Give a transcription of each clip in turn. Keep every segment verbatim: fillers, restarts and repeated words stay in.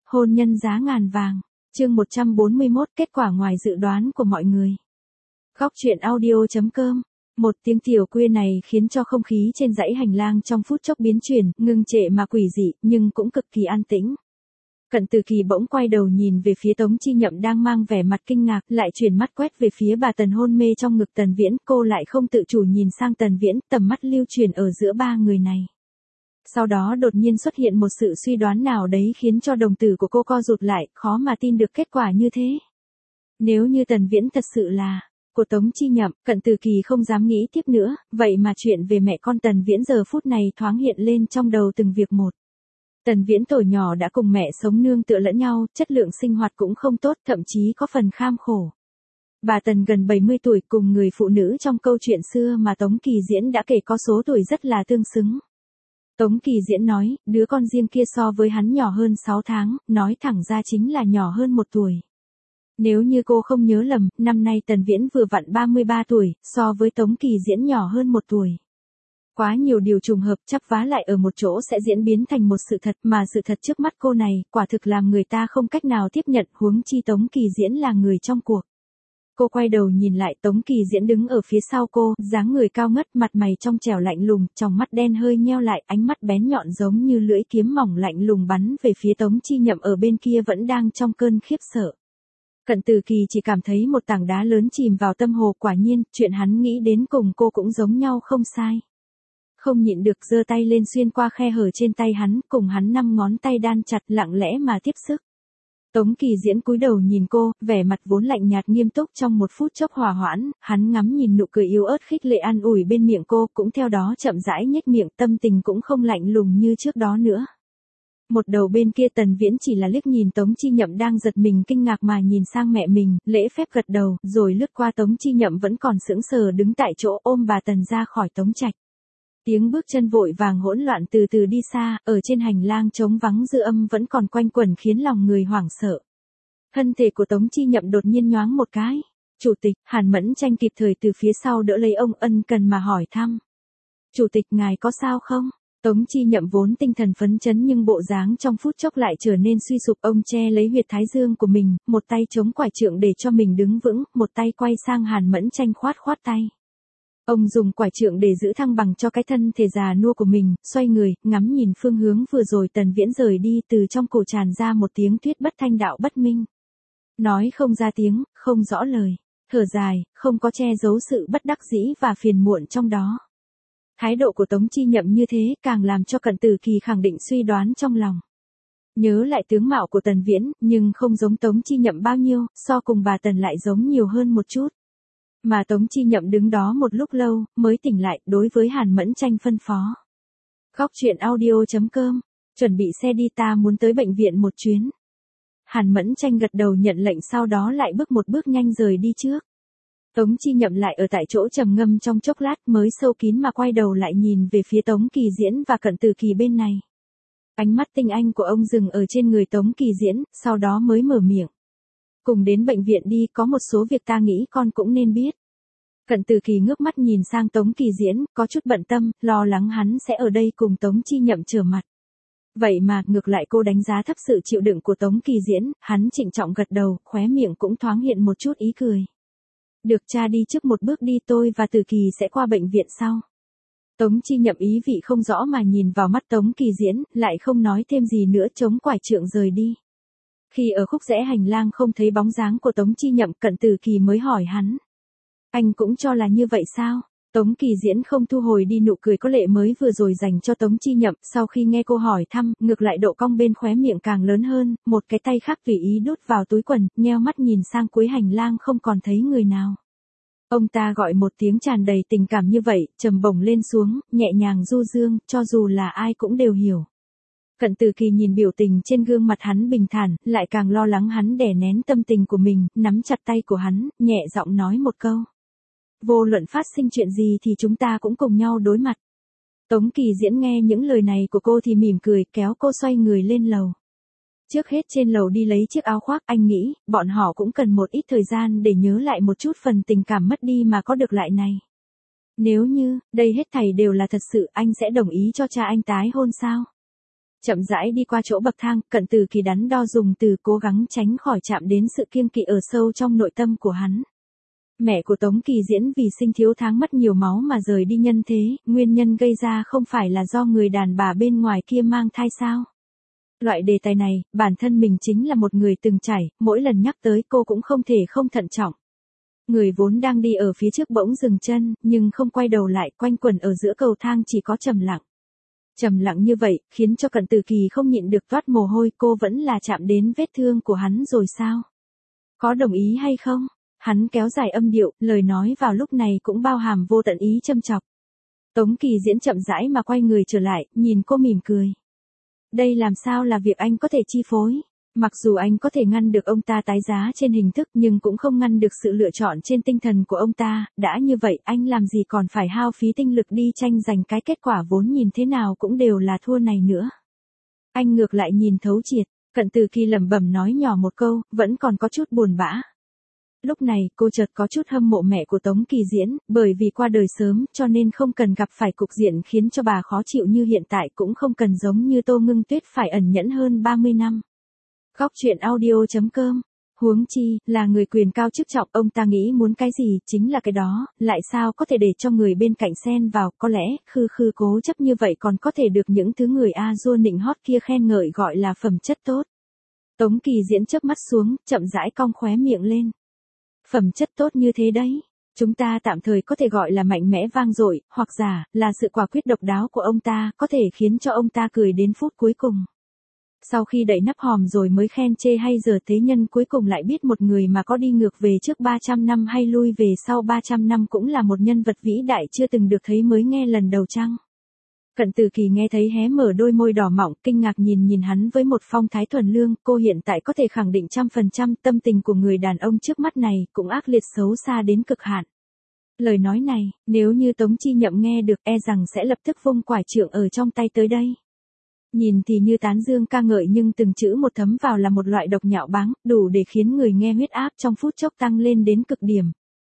Hôn nhân giá ngàn vàng. Chương một trăm bốn mươi mốt, kết quả ngoài dự đoán của mọi người. Góc truyện audio chấm com. Một tiếng tiểu khuya này khiến cho không khí trên dãy hành lang trong phút chốc biến chuyển, ngưng trệ mà quỷ dị, nhưng cũng cực kỳ an tĩnh. Cận Từ Kỳ bỗng quay đầu nhìn về phía Tống Chi Nhậm đang mang vẻ mặt kinh ngạc, lại chuyển mắt quét về phía bà Tần hôn mê trong ngực Tần Viễn, cô lại không tự chủ nhìn sang Tần Viễn, tầm mắt lưu truyền ở giữa ba người này. Sau đó đột nhiên xuất hiện một sự suy đoán nào đấy khiến cho đồng tử của cô co rụt lại, khó mà tin được kết quả như thế. Nếu như Tần Viễn thật sự là của Tống Chi Nhậm, Cận Từ Kỳ không dám nghĩ tiếp nữa, vậy mà chuyện về mẹ con Tần Viễn giờ phút này thoáng hiện lên trong đầu từng việc một. Tần Viễn tuổi nhỏ đã cùng mẹ sống nương tựa lẫn nhau, chất lượng sinh hoạt cũng không tốt, thậm chí có phần kham khổ. Bà Tần gần bảy mươi tuổi cùng người phụ nữ trong câu chuyện xưa mà Tống Kỳ Diễn đã kể có số tuổi rất là tương xứng. Tống Kỳ Diễn nói, đứa con riêng kia so với hắn nhỏ hơn sáu tháng, nói thẳng ra chính là nhỏ hơn một tuổi. Nếu như cô không nhớ lầm, năm nay Tần Viễn vừa vặn ba mươi ba tuổi, so với Tống Kỳ Diễn nhỏ hơn một tuổi. Quá nhiều điều trùng hợp chắp vá lại ở một chỗ sẽ diễn biến thành một sự thật, mà sự thật trước mắt cô này, quả thực làm người ta không cách nào tiếp nhận, huống chi Tống Kỳ Diễn là người trong cuộc. Cô quay đầu nhìn lại, Tống Kỳ Diễn đứng ở phía sau cô, dáng người cao ngất, mặt mày trong trẻo lạnh lùng, tròng mắt đen hơi nheo lại, ánh mắt bén nhọn giống như lưỡi kiếm mỏng lạnh lùng bắn về phía Tống Chi Nhậm ở bên kia vẫn đang trong cơn khiếp sợ. Cận Từ Kỳ chỉ cảm thấy một tảng đá lớn chìm vào tâm hồ, quả nhiên, chuyện hắn nghĩ đến cùng cô cũng giống nhau không sai. Không nhịn được giơ tay lên xuyên qua khe hở trên tay hắn, cùng hắn năm ngón tay đan chặt, lặng lẽ mà tiếp sức. Tống Kỳ Diễn cúi đầu nhìn cô, vẻ mặt vốn lạnh nhạt nghiêm túc trong một phút chốc hòa hoãn, hắn ngắm nhìn nụ cười yếu ớt khích lệ an ủi bên miệng cô, cũng theo đó chậm rãi nhếch miệng, tâm tình cũng không lạnh lùng như trước đó nữa. Một đầu bên kia Tần Viễn chỉ là liếc nhìn Tống Chi Nhậm đang giật mình kinh ngạc mà nhìn sang mẹ mình, lễ phép gật đầu, rồi lướt qua Tống Chi Nhậm vẫn còn sững sờ đứng tại chỗ, ôm bà Tần ra khỏi Tống trạch. Tiếng bước chân vội vàng hỗn loạn từ từ đi xa, ở trên hành lang trống vắng dư âm vẫn còn quanh quẩn khiến lòng người hoảng sợ. Thân thể của Tống Chi Nhậm đột nhiên nhoáng một cái. Chủ tịch, Hàn Mẫn Tranh kịp thời từ phía sau đỡ lấy ông, ân cần mà hỏi thăm. Chủ tịch ngài có sao không? Tống Chi Nhậm vốn tinh thần phấn chấn nhưng bộ dáng trong phút chốc lại trở nên suy sụp, ông che lấy huyệt thái dương của mình, một tay chống quải trượng để cho mình đứng vững, một tay quay sang Hàn Mẫn Tranh khoát khoát tay. Ông dùng quải trượng để giữ thăng bằng cho cái thân thể già nua của mình, xoay người, ngắm nhìn phương hướng vừa rồi Tần Viễn rời đi, từ trong cổ tràn ra một tiếng thuyết bất thanh đạo bất minh. Nói không ra tiếng, không rõ lời, thở dài, không có che giấu sự bất đắc dĩ và phiền muộn trong đó. Thái độ của Tống Chi Nhậm như thế càng làm cho Cận Từ Kỳ khẳng định suy đoán trong lòng. Nhớ lại tướng mạo của Tần Viễn, nhưng không giống Tống Chi Nhậm bao nhiêu, so cùng bà Tần lại giống nhiều hơn một chút. Mà Tống Chi Nhậm đứng đó một lúc lâu, mới tỉnh lại, đối với Hàn Mẫn Tranh phân phó. Góc truyện audio chấm com, chuẩn bị xe đi, ta muốn tới bệnh viện một chuyến. Hàn Mẫn Tranh gật đầu nhận lệnh, sau đó lại bước một bước nhanh rời đi trước. Tống Chi Nhậm lại ở tại chỗ trầm ngâm trong chốc lát mới sâu kín mà quay đầu lại nhìn về phía Tống Kỳ Diễn và Cận Từ Kỳ bên này. Ánh mắt tinh anh của ông dừng ở trên người Tống Kỳ Diễn, sau đó mới mở miệng. Cùng đến bệnh viện đi, có một số việc ta nghĩ con cũng nên biết. Cận Từ Kỳ ngước mắt nhìn sang Tống Kỳ Diễn, có chút bận tâm, lo lắng hắn sẽ ở đây cùng Tống Chi Nhậm trở mặt. Vậy mà, ngược lại cô đánh giá thấp sự chịu đựng của Tống Kỳ Diễn, hắn trịnh trọng gật đầu, khóe miệng cũng thoáng hiện một chút ý cười. Được, cha đi trước một bước đi, tôi và Từ Kỳ sẽ qua bệnh viện sau. Tống Chi Nhậm ý vị không rõ mà nhìn vào mắt Tống Kỳ Diễn, lại không nói thêm gì nữa, chống quải trượng rời đi. Khi ở khúc rẽ hành lang không thấy bóng dáng của Tống Chi Nhậm, Cận Từ Kỳ mới hỏi hắn. Anh cũng cho là như vậy sao? Tống Kỳ Diễn không thu hồi đi nụ cười có lệ mới vừa rồi dành cho Tống Chi Nhậm, sau khi nghe cô hỏi thăm, ngược lại độ cong bên khóe miệng càng lớn hơn, một cái tay khác tùy ý đút vào túi quần, nheo mắt nhìn sang cuối hành lang không còn thấy người nào. Ông ta gọi một tiếng tràn đầy tình cảm như vậy, trầm bổng lên xuống, nhẹ nhàng du dương, cho dù là ai cũng đều hiểu. Cận Từ Kỳ nhìn biểu tình trên gương mặt hắn bình thản, lại càng lo lắng hắn đè nén tâm tình của mình, nắm chặt tay của hắn, nhẹ giọng nói một câu. Vô luận phát sinh chuyện gì thì chúng ta cũng cùng nhau đối mặt. Tống Kỳ Diễn nghe những lời này của cô thì mỉm cười, kéo cô xoay người lên lầu. Trước hết trên lầu đi lấy chiếc áo khoác, anh nghĩ, bọn họ cũng cần một ít thời gian để nhớ lại một chút phần tình cảm mất đi mà có được lại này. Nếu như, đây hết thảy đều là thật sự, anh sẽ đồng ý cho cha anh tái hôn sao? Chậm rãi đi qua chỗ bậc thang, Cận Từ Kỳ đắn đo dùng từ cố gắng tránh khỏi chạm đến sự kiêng kỵ ở sâu trong nội tâm của hắn. Mẹ của Tống Kỳ Diễn vì sinh thiếu tháng mất nhiều máu mà rời đi nhân thế, nguyên nhân gây ra không phải là do người đàn bà bên ngoài kia mang thai sao? Loại đề tài này, bản thân mình chính là một người từng trải, mỗi lần nhắc tới cô cũng không thể không thận trọng. Người vốn đang đi ở phía trước bỗng dừng chân, nhưng không quay đầu lại, quanh quẩn ở giữa cầu thang chỉ có trầm lặng. Trầm lặng như vậy, khiến cho Cận Từ Kỳ không nhịn được toát mồ hôi, cô vẫn là chạm đến vết thương của hắn rồi sao? Có đồng ý hay không? Hắn kéo dài âm điệu, lời nói vào lúc này cũng bao hàm vô tận ý châm chọc. Tống Kỳ Diễn chậm rãi mà quay người trở lại, nhìn cô mỉm cười. Đây làm sao là việc anh có thể chi phối? Mặc dù anh có thể ngăn được ông ta tái giá trên hình thức nhưng cũng không ngăn được sự lựa chọn trên tinh thần của ông ta, đã như vậy anh làm gì còn phải hao phí tinh lực đi tranh giành cái kết quả vốn nhìn thế nào cũng đều là thua này nữa. Anh ngược lại nhìn thấu triệt, Cận Từ Kỳ lẩm bẩm nói nhỏ một câu, vẫn còn có chút buồn bã. Lúc này cô chợt có chút hâm mộ mẹ của Tống Kỳ Diễn, bởi vì qua đời sớm cho nên không cần gặp phải cục diện khiến cho bà khó chịu như hiện tại, cũng không cần giống như Tô Ngưng Tuyết phải ẩn nhẫn hơn ba mươi năm. Góc truyện audio chấm com. Huống chi, là người quyền cao chức trọng, ông ta nghĩ muốn cái gì, chính là cái đó, lại sao có thể để cho người bên cạnh xen vào, có lẽ, khư khư cố chấp như vậy còn có thể được những thứ người a dua nịnh hót kia khen ngợi gọi là phẩm chất tốt. Tống Kỳ Diễn chớp mắt xuống, chậm rãi cong khóe miệng lên. Phẩm chất tốt như thế đấy, chúng ta tạm thời có thể gọi là mạnh mẽ vang dội, hoặc giả, là sự quả quyết độc đáo của ông ta, có thể khiến cho ông ta cười đến phút cuối cùng. Sau khi đậy nắp hòm rồi mới khen chê hay giờ thế nhân cuối cùng lại biết một người mà có đi ngược về trước ba trăm năm hay lui về sau ba trăm năm cũng là một nhân vật vĩ đại chưa từng được thấy mới nghe lần đầu chăng? Cận Từ Kỳ nghe thấy hé mở đôi môi đỏ mọng, kinh ngạc nhìn nhìn hắn với một phong thái thuần lương, cô hiện tại có thể khẳng định trăm phần trăm tâm tình của người đàn ông trước mắt này cũng ác liệt xấu xa đến cực hạn. Lời nói này, nếu như Tống Chi Nhậm nghe được e rằng sẽ lập tức vung quải trượng ở trong tay tới đây. Nhìn thì như tán dương ca ngợi nhưng từng chữ một thấm vào là một loại độc nhạo báng, đủ để khiến người nghe huyết áp trong phút chốc tăng lên đến cực điểm.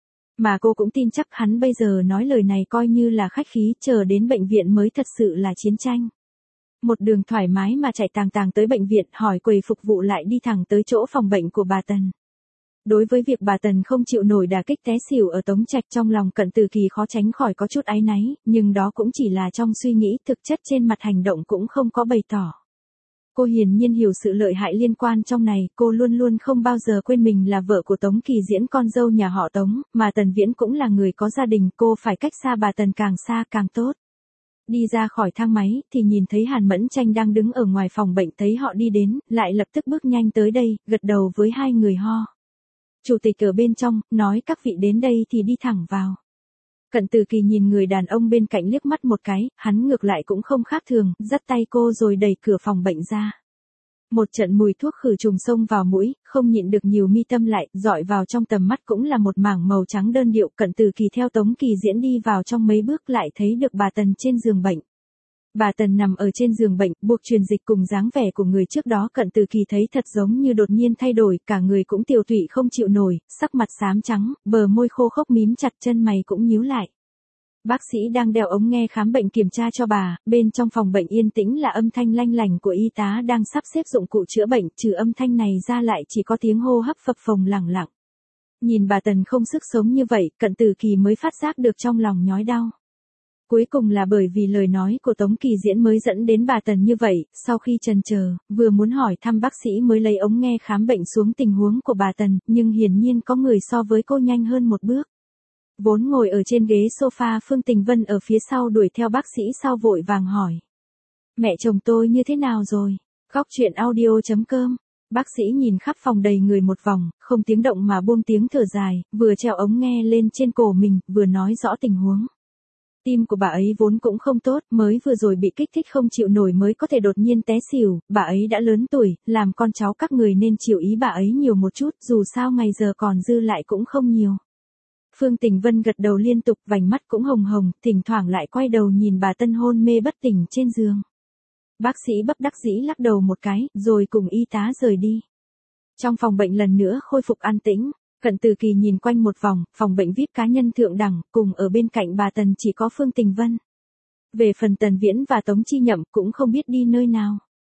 Mà cô cũng tin chắc hắn bây giờ nói lời này coi như là khách khí, chờ đến bệnh viện mới thật sự là chiến tranh. Một đường thoải mái mà chạy tàng tàng tới bệnh viện, hỏi quầy phục vụ lại đi thẳng tới chỗ phòng bệnh của bà Tần. Đối với việc bà Tần không chịu nổi đả kích té xỉu ở Tống Trạch, trong lòng Cận Từ Kỳ khó tránh khỏi có chút áy náy, nhưng đó cũng chỉ là trong suy nghĩ, thực chất trên mặt hành động cũng không có bày tỏ. Cô hiển nhiên hiểu sự lợi hại liên quan trong này, cô luôn luôn không bao giờ quên mình là vợ của Tống Kỳ Diễn, con dâu nhà họ Tống, mà Tần Viễn cũng là người có gia đình, cô phải cách xa bà Tần càng xa càng tốt. Đi ra khỏi thang máy, thì nhìn thấy Hàn Mẫn Tranh đang đứng ở ngoài phòng bệnh, thấy họ đi đến, lại lập tức bước nhanh tới đây, gật đầu với hai người ho. Chủ tịch ở bên trong, nói các vị đến đây thì đi thẳng vào. Cận Từ Kỳ nhìn người đàn ông bên cạnh liếc mắt một cái, hắn ngược lại cũng không khác thường, dắt tay cô rồi đẩy cửa phòng bệnh ra. Một trận mùi thuốc khử trùng xông vào mũi, không nhịn được nhiều mi tâm lại, dọi vào trong tầm mắt cũng là một mảng màu trắng đơn điệu. Cận Từ Kỳ theo Tống Kỳ Diễn đi vào trong mấy bước lại thấy được bà Tần trên giường bệnh. Bà Tần nằm ở trên giường bệnh, buộc truyền dịch cùng dáng vẻ của người trước đó Cận Từ Kỳ thấy thật giống như đột nhiên thay đổi, cả người cũng tiều tụy không chịu nổi, sắc mặt xám trắng, bờ môi khô khốc mím chặt, chân mày cũng nhíu lại. Bác sĩ đang đeo ống nghe khám bệnh kiểm tra cho bà, bên trong phòng bệnh yên tĩnh là âm thanh lanh lành của y tá đang sắp xếp dụng cụ chữa bệnh, trừ âm thanh này ra lại chỉ có tiếng hô hấp phập phồng lẳng lặng. Nhìn bà Tần không sức sống như vậy, Cận Từ Kỳ mới phát giác được trong lòng nhói đau. Cuối cùng là bởi vì lời nói của Tống Kỳ Diễn mới dẫn đến bà Tần như vậy, sau khi chần chờ, vừa muốn hỏi thăm bác sĩ mới lấy ống nghe khám bệnh xuống tình huống của bà Tần, nhưng hiển nhiên có người so với cô nhanh hơn một bước. Vốn ngồi ở trên ghế sofa Phương Tình Vân ở phía sau đuổi theo bác sĩ sau vội vàng hỏi. Mẹ chồng tôi như thế nào rồi? Góc truyện audio chấm com. Bác sĩ nhìn khắp phòng đầy người một vòng, không tiếng động mà buông tiếng thở dài, vừa treo ống nghe lên trên cổ mình, vừa nói rõ tình huống. Tim của bà ấy vốn cũng không tốt, mới vừa rồi bị kích thích không chịu nổi mới có thể đột nhiên té xỉu, bà ấy đã lớn tuổi, làm con cháu các người nên chiều ý bà ấy nhiều một chút, dù sao ngày giờ còn dư lại cũng không nhiều. Phương Tình Vân gật đầu liên tục, vành mắt cũng hồng hồng, thỉnh thoảng lại quay đầu nhìn bà Tân hôn mê bất tỉnh trên giường. Bác sĩ bất đắc dĩ lắc đầu một cái, rồi cùng y tá rời đi. Trong phòng bệnh lần nữa khôi phục an tĩnh. Cận Từ Kỳ nhìn quanh một vòng, phòng bệnh vi ai pi cá nhân thượng đẳng, cùng ở bên cạnh bà Tần chỉ có Phương Tình Vân. Về phần Tần Viễn và Tống Chi Nhậm cũng không biết đi nơi nào.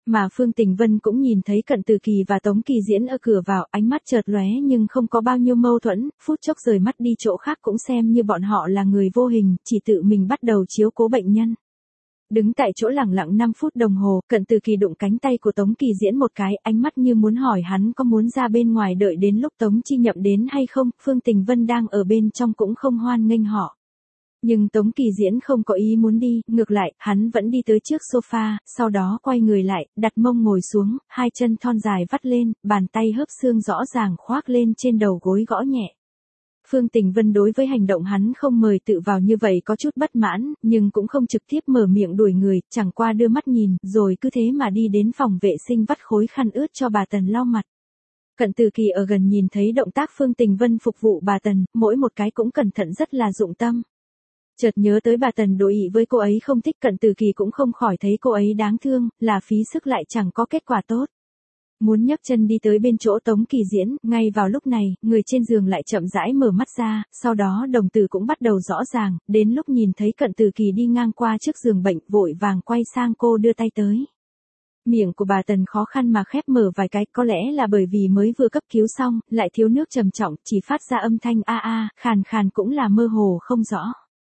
Mà Phương Tình Vân cũng nhìn thấy Cận Từ Kỳ và Tống Kỳ Diễn ở cửa vào, ánh mắt chợt lóe nhưng không có bao nhiêu mâu thuẫn, phút chốc rời mắt đi chỗ khác cũng xem như bọn họ là người vô hình, chỉ tự mình bắt đầu chiếu cố bệnh nhân. Đứng tại chỗ lẳng lặng năm phút đồng hồ, Cận Từ Kỳ đụng cánh tay của Tống Kỳ Diễn một cái, ánh mắt như muốn hỏi hắn có muốn ra bên ngoài đợi đến lúc Tống Chi Nhậm đến hay không, Phương Tình Vân đang ở bên trong cũng không hoan nghênh họ. Nhưng Tống Kỳ Diễn không có ý muốn đi, ngược lại, hắn vẫn đi tới trước sofa, sau đó quay người lại, đặt mông ngồi xuống, hai chân thon dài vắt lên, bàn tay hớp xương rõ ràng khoác lên trên đầu gối gõ nhẹ. Phương Tình Vân đối với hành động hắn không mời tự vào như vậy có chút bất mãn, nhưng cũng không trực tiếp mở miệng đuổi người, chẳng qua đưa mắt nhìn, rồi cứ thế mà đi đến phòng vệ sinh vắt khối khăn ướt cho bà Tần lau mặt. Cận Từ Kỳ ở gần nhìn thấy động tác Phương Tình Vân phục vụ bà Tần, mỗi một cái cũng cẩn thận rất là dụng tâm. Chợt nhớ tới bà Tần đối ý với cô ấy không thích, Cận Từ Kỳ cũng không khỏi thấy cô ấy đáng thương, là phí sức lại chẳng có kết quả tốt. Muốn nhấc chân đi tới bên chỗ Tống Kỳ Diễn, ngay vào lúc này, người trên giường lại chậm rãi mở mắt ra, sau đó đồng tử cũng bắt đầu rõ ràng, đến lúc nhìn thấy Cận Từ Kỳ đi ngang qua trước giường bệnh, vội vàng quay sang cô đưa tay tới. Miệng của bà Tần khó khăn mà khép mở vài cái, có lẽ là bởi vì mới vừa cấp cứu xong, lại thiếu nước trầm trọng, chỉ phát ra âm thanh a a, khàn khàn cũng là mơ hồ không rõ.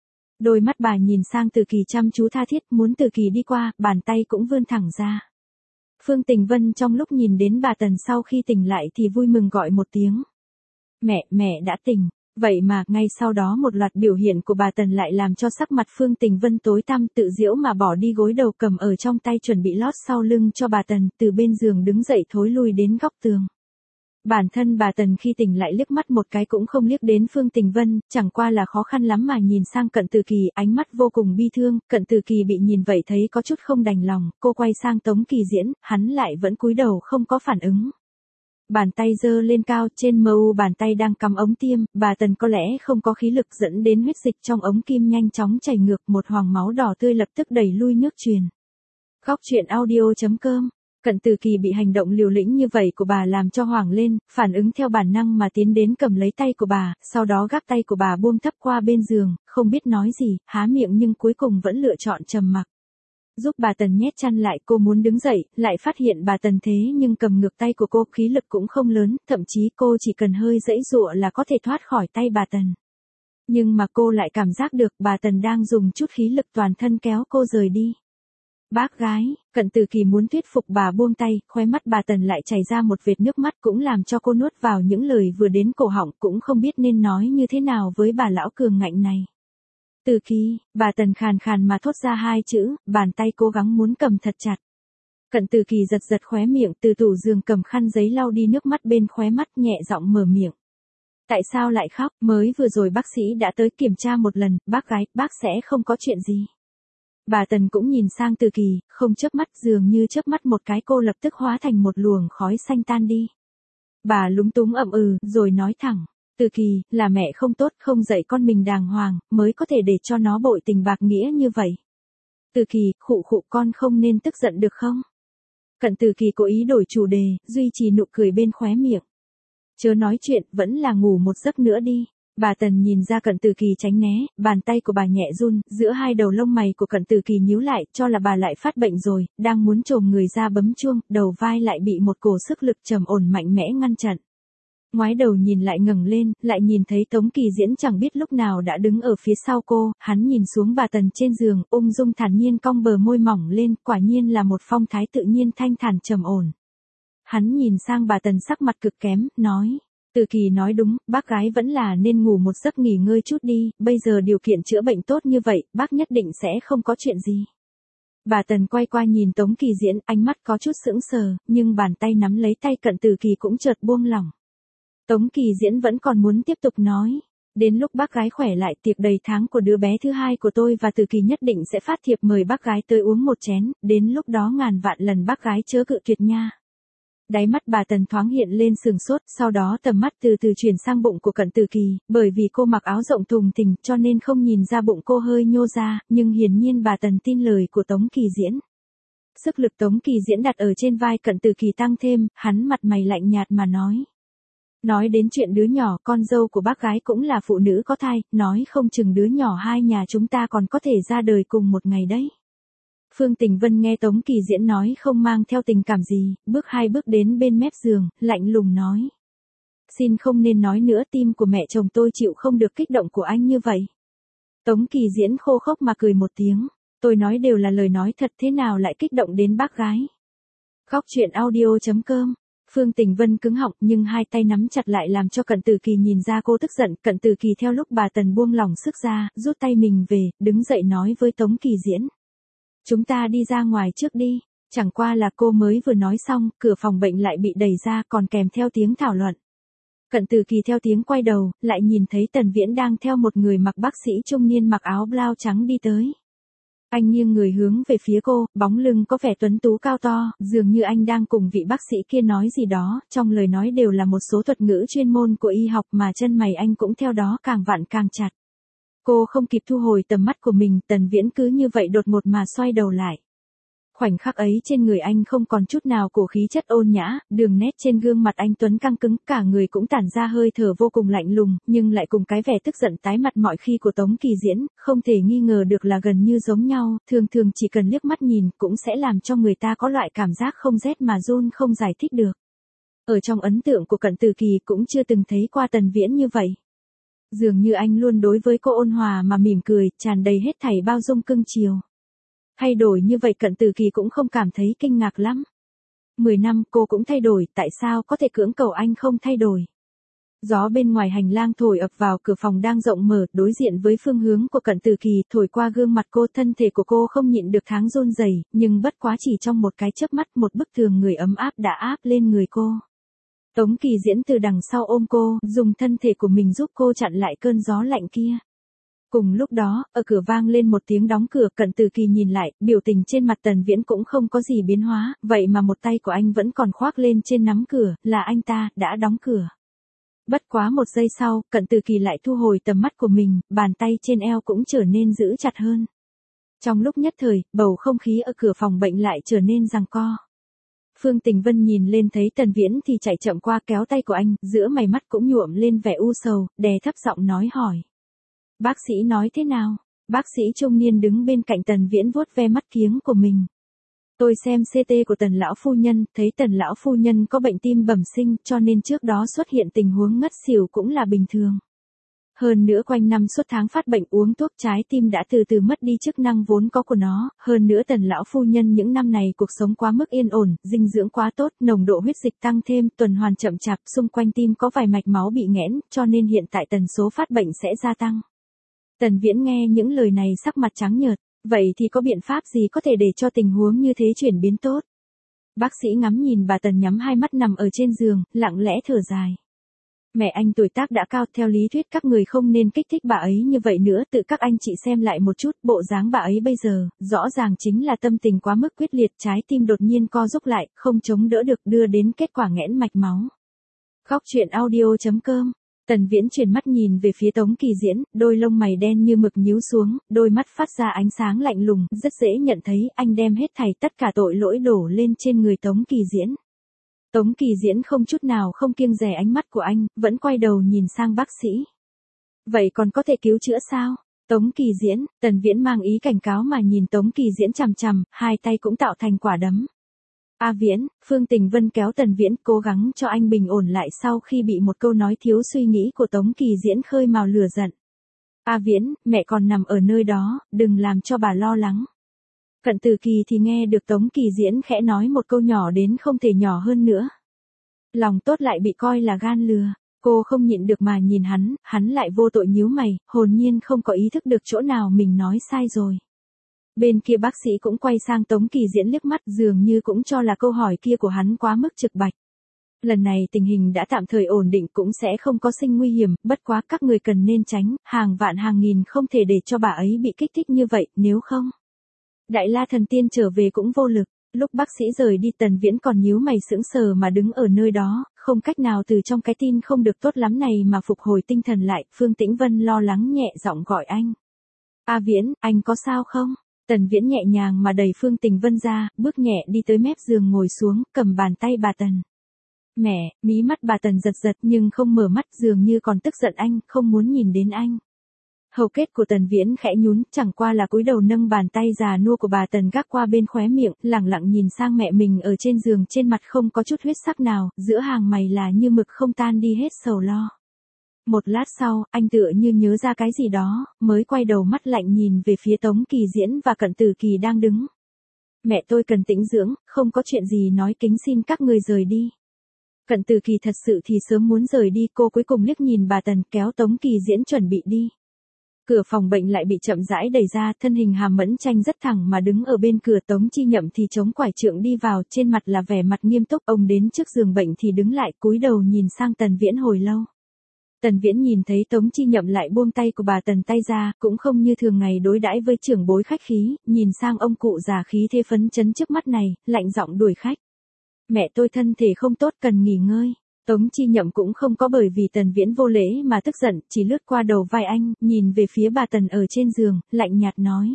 Đôi mắt bà nhìn sang Từ Kỳ chăm chú tha thiết, muốn Từ Kỳ đi qua, bàn tay cũng vươn thẳng ra. Phương Tình Vân trong lúc nhìn đến bà Tần sau khi tỉnh lại thì vui mừng gọi một tiếng. Mẹ, mẹ đã tỉnh. Vậy mà, ngay sau đó một loạt biểu hiện của bà Tần lại làm cho sắc mặt Phương Tình Vân tối tăm, tự giễu mà bỏ đi gối đầu cầm ở trong tay chuẩn bị lót sau lưng cho bà Tần, từ bên giường đứng dậy thối lui đến góc tường. Bản thân bà Tần khi tỉnh lại liếc mắt một cái cũng không liếc đến Phương Tình Vân, chẳng qua là khó khăn lắm mà nhìn sang Cận Từ Kỳ, ánh mắt vô cùng bi thương, Cận Từ Kỳ bị nhìn vậy thấy có chút không đành lòng, cô quay sang Tống Kỳ Diễn, hắn lại vẫn cúi đầu không có phản ứng. Bàn tay giơ lên cao, trên mờ u bàn tay đang cắm ống tiêm, bà Tần có lẽ không có khí lực dẫn đến huyết dịch trong ống kim nhanh chóng chảy ngược, một hoàng máu đỏ tươi lập tức đẩy lui nước truyền. Góc truyện audio chấm com. Cận Từ Kỳ bị hành động liều lĩnh như vậy của bà làm cho hoảng lên, phản ứng theo bản năng mà tiến đến cầm lấy tay của bà, sau đó gác tay của bà buông thấp qua bên giường, không biết nói gì, há miệng nhưng cuối cùng vẫn lựa chọn trầm mặc. Giúp bà Tần nhét chăn lại, cô muốn đứng dậy, lại phát hiện bà Tần thế nhưng cầm ngược tay của cô, khí lực cũng không lớn, thậm chí cô chỉ cần hơi giãy giụa là có thể thoát khỏi tay bà Tần. Nhưng mà cô lại cảm giác được bà Tần đang dùng chút khí lực toàn thân kéo cô rời đi. Bác gái, Cận Từ Kỳ muốn thuyết phục bà buông tay, khóe mắt bà Tần lại chảy ra một vệt nước mắt, cũng làm cho cô nuốt vào những lời vừa đến cổ họng, cũng không biết nên nói như thế nào với bà lão cường ngạnh này. Từ Kỳ, bà Tần khàn khàn mà thốt ra hai chữ, bàn tay cố gắng muốn cầm thật chặt. Cận Từ Kỳ giật giật khóe miệng, từ tủ giường cầm khăn giấy lau đi nước mắt bên khóe mắt, nhẹ giọng mở miệng. Tại sao lại khóc, mới vừa rồi bác sĩ đã tới kiểm tra một lần, bác gái, bác sẽ không có chuyện gì. Bà Tần cũng nhìn sang Từ Kỳ, không chớp mắt, dường như chớp mắt một cái cô lập tức hóa thành một luồng khói xanh tan đi. Bà lúng túng ậm ừ, rồi nói thẳng, Từ Kỳ, là mẹ không tốt, không dạy con mình đàng hoàng, mới có thể để cho nó bội tình bạc nghĩa như vậy. Từ Kỳ, khụ khụ, con không nên tức giận được không? Cận Từ Kỳ cố ý đổi chủ đề, duy trì nụ cười bên khóe miệng. Chớ nói chuyện, vẫn là ngủ một giấc nữa đi. Bà Tần nhìn ra Cận Từ Kỳ tránh né, bàn tay của bà nhẹ run, giữa hai đầu lông mày của Cận Từ Kỳ nhíu lại, cho là bà lại phát bệnh rồi, đang muốn chồm người ra bấm chuông, đầu vai lại bị một cổ sức lực trầm ổn mạnh mẽ ngăn chặn. Ngoái đầu nhìn lại ngẩng lên, lại nhìn thấy Tống Kỳ Diễn chẳng biết lúc nào đã đứng ở phía sau cô, hắn nhìn xuống bà Tần trên giường, ung dung thản nhiên cong bờ môi mỏng lên, quả nhiên là một phong thái tự nhiên thanh thản trầm ổn. Hắn nhìn sang bà Tần sắc mặt cực kém, nói. Từ Kỳ nói đúng, bác gái vẫn là nên ngủ một giấc nghỉ ngơi chút đi, bây giờ điều kiện chữa bệnh tốt như vậy, bác nhất định sẽ không có chuyện gì. Bà Tần quay qua nhìn Tống Kỳ Diễn, ánh mắt có chút sững sờ, nhưng bàn tay nắm lấy tay Cận Từ Kỳ cũng chợt buông lỏng. Tống Kỳ Diễn vẫn còn muốn tiếp tục nói. Đến lúc bác gái khỏe lại, tiệc đầy tháng của đứa bé thứ hai của tôi và Từ Kỳ nhất định sẽ phát thiệp mời bác gái tới uống một chén, đến lúc đó ngàn vạn lần bác gái chớ cự tuyệt nha. Đáy mắt bà Tần thoáng hiện lên sừng sốt, sau đó tầm mắt từ từ chuyển sang bụng của Cận Từ Kỳ, bởi vì cô mặc áo rộng thùng thình cho nên không nhìn ra bụng cô hơi nhô ra, nhưng hiển nhiên bà Tần tin lời của Tống Kỳ Diễn. Sức lực Tống Kỳ Diễn đặt ở trên vai Cận Từ Kỳ tăng thêm, hắn mặt mày lạnh nhạt mà nói. Nói đến chuyện đứa nhỏ, con dâu của bác gái cũng là phụ nữ có thai, nói không chừng đứa nhỏ hai nhà chúng ta còn có thể ra đời cùng một ngày đấy. Phương Tình Vân nghe Tống Kỳ Diễn nói không mang theo tình cảm gì, bước hai bước đến bên mép giường, lạnh lùng nói. Xin không nên nói nữa, tim của mẹ chồng tôi chịu không được kích động của anh như vậy. Tống Kỳ Diễn khô khốc mà cười một tiếng. Tôi nói đều là lời nói thật, thế nào lại kích động đến bác gái. Khóc chuyện audio chấm com. Phương Tình Vân cứng họng nhưng hai tay nắm chặt lại làm cho Cận Tử Kỳ nhìn ra cô tức giận. Cận Tử Kỳ theo lúc bà Tần buông lỏng sức ra, rút tay mình về, đứng dậy nói với Tống Kỳ Diễn. Chúng ta đi ra ngoài trước đi. Chẳng qua là cô mới vừa nói xong, cửa phòng bệnh lại bị đẩy ra còn kèm theo tiếng thảo luận. Cận Tử Kỳ theo tiếng quay đầu, lại nhìn thấy Tần Viễn đang theo một người mặc bác sĩ trung niên mặc áo blau trắng đi tới. Anh nghiêng người hướng về phía cô, bóng lưng có vẻ tuấn tú cao to, dường như anh đang cùng vị bác sĩ kia nói gì đó, trong lời nói đều là một số thuật ngữ chuyên môn của y học mà chân mày anh cũng theo đó càng vặn càng chặt. Cô không kịp thu hồi tầm mắt của mình, Tần Viễn cứ như vậy đột ngột mà xoay đầu lại. Khoảnh khắc ấy trên người anh không còn chút nào của khí chất ôn nhã, đường nét trên gương mặt anh tuấn căng cứng, cả người cũng tản ra hơi thở vô cùng lạnh lùng, nhưng lại cùng cái vẻ tức giận tái mặt mọi khi của Tống Kỳ Diễn, không thể nghi ngờ được là gần như giống nhau, thường thường chỉ cần liếc mắt nhìn cũng sẽ làm cho người ta có loại cảm giác không rét mà run không giải thích được. Ở trong ấn tượng của Cận Tử Kỳ cũng chưa từng thấy qua Tần Viễn như vậy. Dường như anh luôn đối với cô ôn hòa mà mỉm cười, tràn đầy hết thảy bao dung cưng chiều. Thay đổi như vậy Cận Tử Kỳ cũng không cảm thấy kinh ngạc lắm. Mười năm cô cũng thay đổi, tại sao có thể cưỡng cầu anh không thay đổi. Gió bên ngoài hành lang thổi ập vào cửa phòng đang rộng mở, đối diện với phương hướng của Cận Tử Kỳ, thổi qua gương mặt cô, thân thể của cô không nhịn được tháng run rẩy, nhưng bất quá chỉ trong một cái chớp mắt một bức tường người ấm áp đã áp lên người cô. Tống Kỳ Diễn từ đằng sau ôm cô, dùng thân thể của mình giúp cô chặn lại cơn gió lạnh kia. Cùng lúc đó, ở cửa vang lên một tiếng đóng cửa, Cận Tử Kỳ nhìn lại, biểu tình trên mặt Tần Viễn cũng không có gì biến hóa, vậy mà một tay của anh vẫn còn khoác lên trên nắm cửa, là anh ta, đã đóng cửa. Bất quá một giây sau, Cận Tử Kỳ lại thu hồi tầm mắt của mình, bàn tay trên eo cũng trở nên giữ chặt hơn. Trong lúc nhất thời, bầu không khí ở cửa phòng bệnh lại trở nên giằng co. Phương Tình Vân nhìn lên thấy Tần Viễn thì chạy chậm qua kéo tay của anh, giữa mày mắt cũng nhuộm lên vẻ u sầu, đè thấp giọng nói hỏi. Bác sĩ nói thế nào? Bác sĩ trung niên đứng bên cạnh Tần Viễn vuốt ve mắt kiếng của mình. Tôi xem xê tê của Tần lão phu nhân, thấy Tần lão phu nhân có bệnh tim bẩm sinh, cho nên trước đó xuất hiện tình huống ngất xỉu cũng là bình thường. Hơn nữa quanh năm suốt tháng phát bệnh uống thuốc trái tim đã từ từ mất đi chức năng vốn có của nó, hơn nữa Tần lão phu nhân những năm này cuộc sống quá mức yên ổn, dinh dưỡng quá tốt, nồng độ huyết dịch tăng thêm, tuần hoàn chậm chạp, xung quanh tim có vài mạch máu bị nghẽn, cho nên hiện tại tần số phát bệnh sẽ gia tăng. Tần Viễn nghe những lời này sắc mặt trắng nhợt, vậy thì có biện pháp gì có thể để cho tình huống như thế chuyển biến tốt? Bác sĩ ngắm nhìn bà Tần nhắm hai mắt nằm ở trên giường, lặng lẽ thở dài. Mẹ anh tuổi tác đã cao, theo lý thuyết các người không nên kích thích bà ấy như vậy nữa, tự các anh chị xem lại một chút, bộ dáng bà ấy bây giờ, rõ ràng chính là tâm tình quá mức quyết liệt, trái tim đột nhiên co rúm lại, không chống đỡ được, đưa đến kết quả nghẽn mạch máu. Khóc chuyện audio chấm com. Tần Viễn chuyển mắt nhìn về phía Tống Kỳ Diễn, đôi lông mày đen như mực nhíu xuống, đôi mắt phát ra ánh sáng lạnh lùng, rất dễ nhận thấy anh đem hết thảy tất cả tội lỗi đổ lên trên người Tống Kỳ Diễn. Tống Kỳ Diễn không chút nào không kiêng dè ánh mắt của anh, vẫn quay đầu nhìn sang bác sĩ. Vậy còn có thể cứu chữa sao? Tống Kỳ Diễn, Tần Viễn mang ý cảnh cáo mà nhìn Tống Kỳ Diễn chằm chằm, hai tay cũng tạo thành quả đấm. A Viễn, Phương Tình Vân kéo Tần Viễn cố gắng cho anh bình ổn lại sau khi bị một câu nói thiếu suy nghĩ của Tống Kỳ Diễn khơi mào lửa giận. A Viễn, mẹ còn nằm ở nơi đó, đừng làm cho bà lo lắng. Cận Tử Kỳ thì nghe được Tống Kỳ Diễn khẽ nói một câu nhỏ đến không thể nhỏ hơn nữa. Lòng tốt lại bị coi là gan lừa, cô không nhịn được mà nhìn hắn, hắn lại vô tội nhíu mày, hồn nhiên không có ý thức được chỗ nào mình nói sai rồi. Bên kia bác sĩ cũng quay sang Tống Kỳ Diễn liếc mắt, dường như cũng cho là câu hỏi kia của hắn quá mức trực bạch. Lần này tình hình đã tạm thời ổn định, cũng sẽ không có sinh nguy hiểm, bất quá các người cần nên tránh, hàng vạn hàng nghìn không thể để cho bà ấy bị kích thích như vậy, nếu không. Đại La Thần Tiên trở về cũng vô lực, lúc bác sĩ rời đi Tần Viễn còn nhíu mày sững sờ mà đứng ở nơi đó, không cách nào từ trong cái tin không được tốt lắm này mà phục hồi tinh thần lại. Phương Tĩnh Vân lo lắng nhẹ giọng gọi anh. A Viễn, anh có sao không? Tần Viễn nhẹ nhàng mà đẩy Phương Tình Vân ra, bước nhẹ đi tới mép giường ngồi xuống, cầm bàn tay bà Tần. Mẹ, mí mắt bà Tần giật giật nhưng không mở mắt, dường như còn tức giận anh, không muốn nhìn đến anh. Hầu kết của Tần Viễn khẽ nhún, chẳng qua là cúi đầu nâng bàn tay già nua của bà Tần gác qua bên khóe miệng, lẳng lặng nhìn sang mẹ mình ở trên giường, trên mặt không có chút huyết sắc nào, giữa hàng mày là như mực không tan đi hết sầu lo. Một lát sau, anh tựa như nhớ ra cái gì đó, mới quay đầu mắt lạnh nhìn về phía Tống Kỳ Diễn và Cận Tử Kỳ đang đứng. Mẹ tôi cần tĩnh dưỡng, không có chuyện gì nói, kính xin các người rời đi. Cận Tử Kỳ thật sự thì sớm muốn rời đi, cô cuối cùng liếc nhìn bà Tần kéo Tống Kỳ Diễn chuẩn bị đi. Cửa phòng bệnh lại bị chậm rãi đẩy ra, thân hình Hàm Mẫn Tranh rất thẳng mà đứng ở bên cửa, Tống Chi Nhậm thì chống quải trượng đi vào, trên mặt là vẻ mặt nghiêm túc, ông đến trước giường bệnh thì đứng lại, cúi đầu nhìn sang Tần Viễn hồi lâu. Tần Viễn nhìn thấy Tống Chi Nhậm lại buông tay của bà Tần tay ra, cũng không như thường ngày đối đãi với trưởng bối khách khí, nhìn sang ông cụ già khí thế phấn chấn trước mắt này, lạnh giọng đuổi khách. Mẹ tôi thân thể không tốt cần nghỉ ngơi. Tống Chi Nhậm cũng không có bởi vì Tần Viễn vô lễ mà tức giận, chỉ lướt qua đầu vai anh, nhìn về phía bà Tần ở trên giường, lạnh nhạt nói.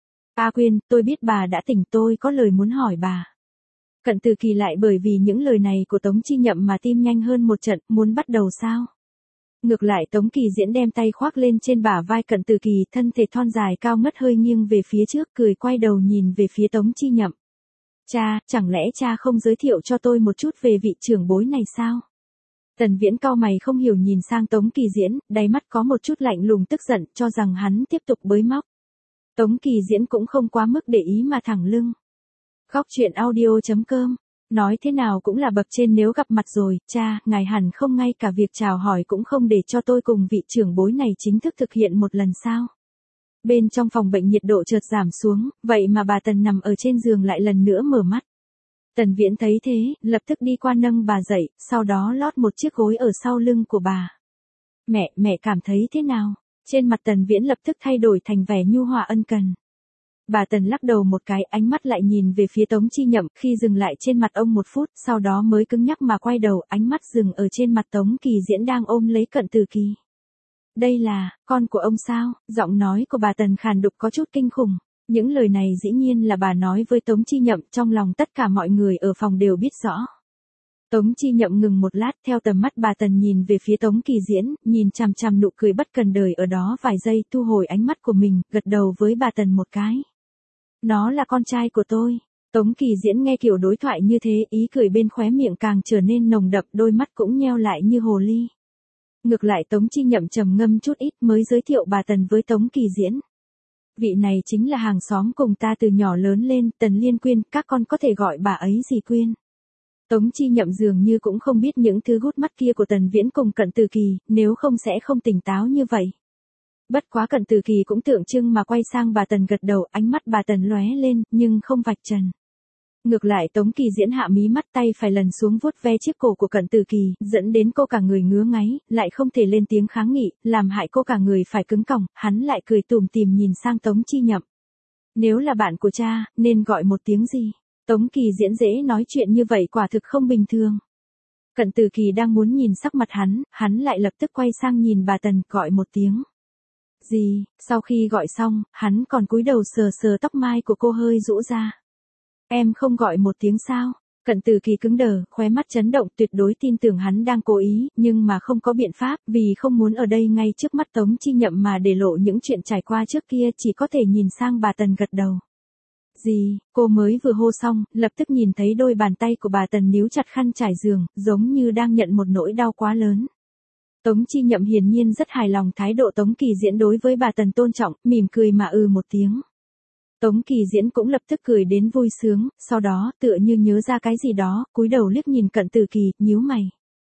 A Quyên, tôi biết bà đã tỉnh, tôi có lời muốn hỏi bà. Cận Tử Kỳ lại bởi vì những lời này của Tống Chi Nhậm mà tim nhanh hơn một trận, muốn bắt đầu sao? Ngược lại Tống Kỳ Diễn đem tay khoác lên trên bả vai Cận Tử Kỳ, thân thể thon dài cao ngất hơi nghiêng về phía trước, cười quay đầu nhìn về phía Tống Chi Nhậm. Cha, chẳng lẽ cha không giới thiệu cho tôi một chút về vị trưởng bối này sao? Tần Viễn cau mày không hiểu nhìn sang Tống Kỳ Diễn, đáy mắt có một chút lạnh lùng tức giận, cho rằng hắn tiếp tục bới móc. Tống Kỳ Diễn cũng không quá mức để ý mà thẳng lưng. Góc truyện audio chấm com, nói thế nào cũng là bậc trên, nếu gặp mặt rồi, cha, ngài hẳn không ngay cả việc chào hỏi cũng không để cho tôi cùng vị trưởng bối này chính thức thực hiện một lần sao? Bên trong phòng bệnh nhiệt độ chợt giảm xuống, vậy mà bà Tần nằm ở trên giường lại lần nữa mở mắt. Tần Viễn thấy thế, lập tức đi qua nâng bà dậy, sau đó lót một chiếc gối ở sau lưng của bà. Mẹ, mẹ cảm thấy thế nào? Trên mặt Tần Viễn lập tức thay đổi thành vẻ nhu hòa ân cần. Bà Tần lắc đầu một cái, ánh mắt lại nhìn về phía Tống Chi Nhậm, khi dừng lại trên mặt ông một phút, sau đó mới cứng nhắc mà quay đầu, ánh mắt dừng ở trên mặt Tống Kỳ Diễn đang ôm lấy Cận Tử Kỳ. Đây là, con của ông sao? Giọng nói của bà Tần khàn đục có chút kinh khủng. Những lời này dĩ nhiên là bà nói với Tống Chi Nhậm, trong lòng tất cả mọi người ở phòng đều biết rõ. Tống Chi Nhậm ngừng một lát, theo tầm mắt bà Tần nhìn về phía Tống Kỳ Diễn, nhìn chằm chằm nụ cười bất cần đời ở đó vài giây, thu hồi ánh mắt của mình, gật đầu với bà Tần một cái. Nó là con trai của tôi. Tống Kỳ Diễn nghe kiểu đối thoại như thế, ý cười bên khóe miệng càng trở nên nồng đậm, đôi mắt cũng nheo lại như hồ ly. Ngược lại Tống Chi Nhậm trầm ngâm chút ít mới giới thiệu bà Tần với Tống Kỳ Diễn. Vị này chính là hàng xóm cùng ta từ nhỏ lớn lên, Tần Liên Quyên, các con có thể gọi bà ấy gì Quyên. Tống Chi Nhậm dường như cũng không biết những thứ gút mắt kia của Tần Viễn cùng Cận Tử Kỳ, nếu không sẽ không tỉnh táo như vậy. Bất quá Cận Tử Kỳ cũng tượng trưng mà quay sang bà Tần gật đầu, ánh mắt bà Tần lóe lên, nhưng không vạch trần. Ngược lại Tống Kỳ Diễn hạ mí mắt, tay phải lần xuống vuốt ve chiếc cổ của Cận Tử Kỳ, dẫn đến cô cả người ngứa ngáy, lại không thể lên tiếng kháng nghị, làm hại cô cả người phải cứng còng, hắn lại cười tủm tỉm nhìn sang Tống Chi Nhậm. Nếu là bạn của cha, nên gọi một tiếng gì? Tống Kỳ Diễn dễ nói chuyện như vậy quả thực không bình thường. Cận Tử Kỳ đang muốn nhìn sắc mặt hắn, hắn lại lập tức quay sang nhìn bà Tần, gọi một tiếng. Gì? Sau khi gọi xong, hắn còn cúi đầu sờ sờ tóc mai của cô hơi rũ ra. Em không gọi một tiếng sao? Cận Tử Kỳ cứng đờ, khóe mắt chấn động, tuyệt đối tin tưởng hắn đang cố ý, nhưng mà không có biện pháp, vì không muốn ở đây ngay trước mắt Tống Chi Nhậm mà để lộ những chuyện trải qua trước kia, chỉ có thể nhìn sang bà Tần gật đầu. Gì? Cô mới vừa hô xong, lập tức nhìn thấy đôi bàn tay của bà Tần níu chặt khăn trải giường, giống như đang nhận một nỗi đau quá lớn. Tống Chi Nhậm hiển nhiên rất hài lòng thái độ Tống Kỳ Diễn đối với bà Tần tôn trọng, mỉm cười mà ừ một tiếng. Tống Kỳ Diễn cũng lập tức cười đến vui sướng, sau đó tựa như nhớ ra cái gì đó, cúi đầu liếc nhìn Cận Tử Kỳ, nhíu mày.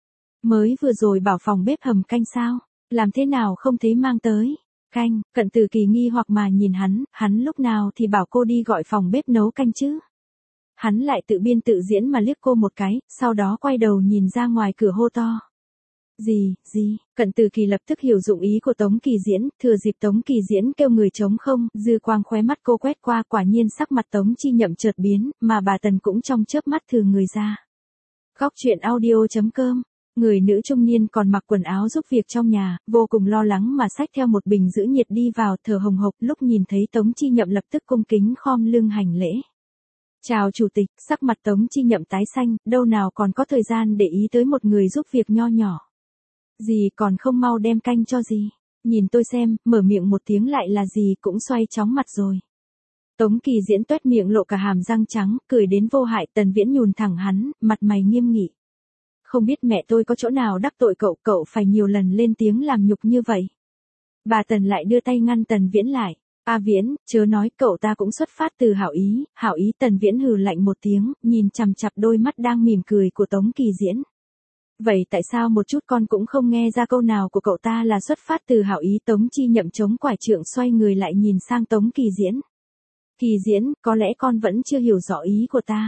Mới vừa rồi bảo phòng bếp hầm canh sao? Làm thế nào không thấy mang tới? Canh, Cận Tử Kỳ nghi hoặc mà nhìn hắn, hắn lúc nào thì bảo cô đi gọi phòng bếp nấu canh chứ? Hắn lại tự biên tự diễn mà liếc cô một cái, sau đó quay đầu nhìn ra ngoài cửa hô to. Gì, gì? Cận Tử Kỳ lập tức hiểu dụng ý của Tống Kỳ Diễn, thừa dịp Tống Kỳ Diễn kêu người trống không, dư quang khóe mắt cô quét qua, quả nhiên sắc mặt Tống Chi Nhậm chợt biến, mà bà Tần cũng trong chớp mắt thừa người ra. Góc truyện audio chấm com. Người nữ trung niên còn mặc quần áo giúp việc trong nhà, vô cùng lo lắng mà xách theo một bình giữ nhiệt đi vào, thở hồng hộc, lúc nhìn thấy Tống Chi Nhậm lập tức cung kính khom lưng hành lễ. Chào chủ tịch, sắc mặt Tống Chi Nhậm tái xanh, đâu nào còn có thời gian để ý tới một người giúp việc nho nhỏ. Gì còn không mau đem canh cho gì? Nhìn tôi xem, mở miệng một tiếng lại là gì cũng xoay chóng mặt rồi. Tống Kỳ Diễn toét miệng lộ cả hàm răng trắng, cười đến vô hại. Tần Viễn nhùn thẳng hắn, mặt mày nghiêm nghị. Không biết mẹ tôi có chỗ nào đắc tội cậu, cậu phải nhiều lần lên tiếng làm nhục như vậy. Bà Tần lại đưa tay ngăn Tần Viễn lại. A Viễn, chớ nói, cậu ta cũng xuất phát từ hảo ý. Hảo ý? Tần Viễn hừ lạnh một tiếng, nhìn chằm chằm đôi mắt đang mỉm cười của Tống Kỳ Diễn. Vậy tại sao một chút con cũng không nghe ra câu nào của cậu ta là xuất phát từ hảo ý? Tống Chi Nhậm chống quải trượng xoay người lại nhìn sang Tống Kỳ Diễn. Kỳ Diễn, có lẽ con vẫn chưa hiểu rõ ý của ta.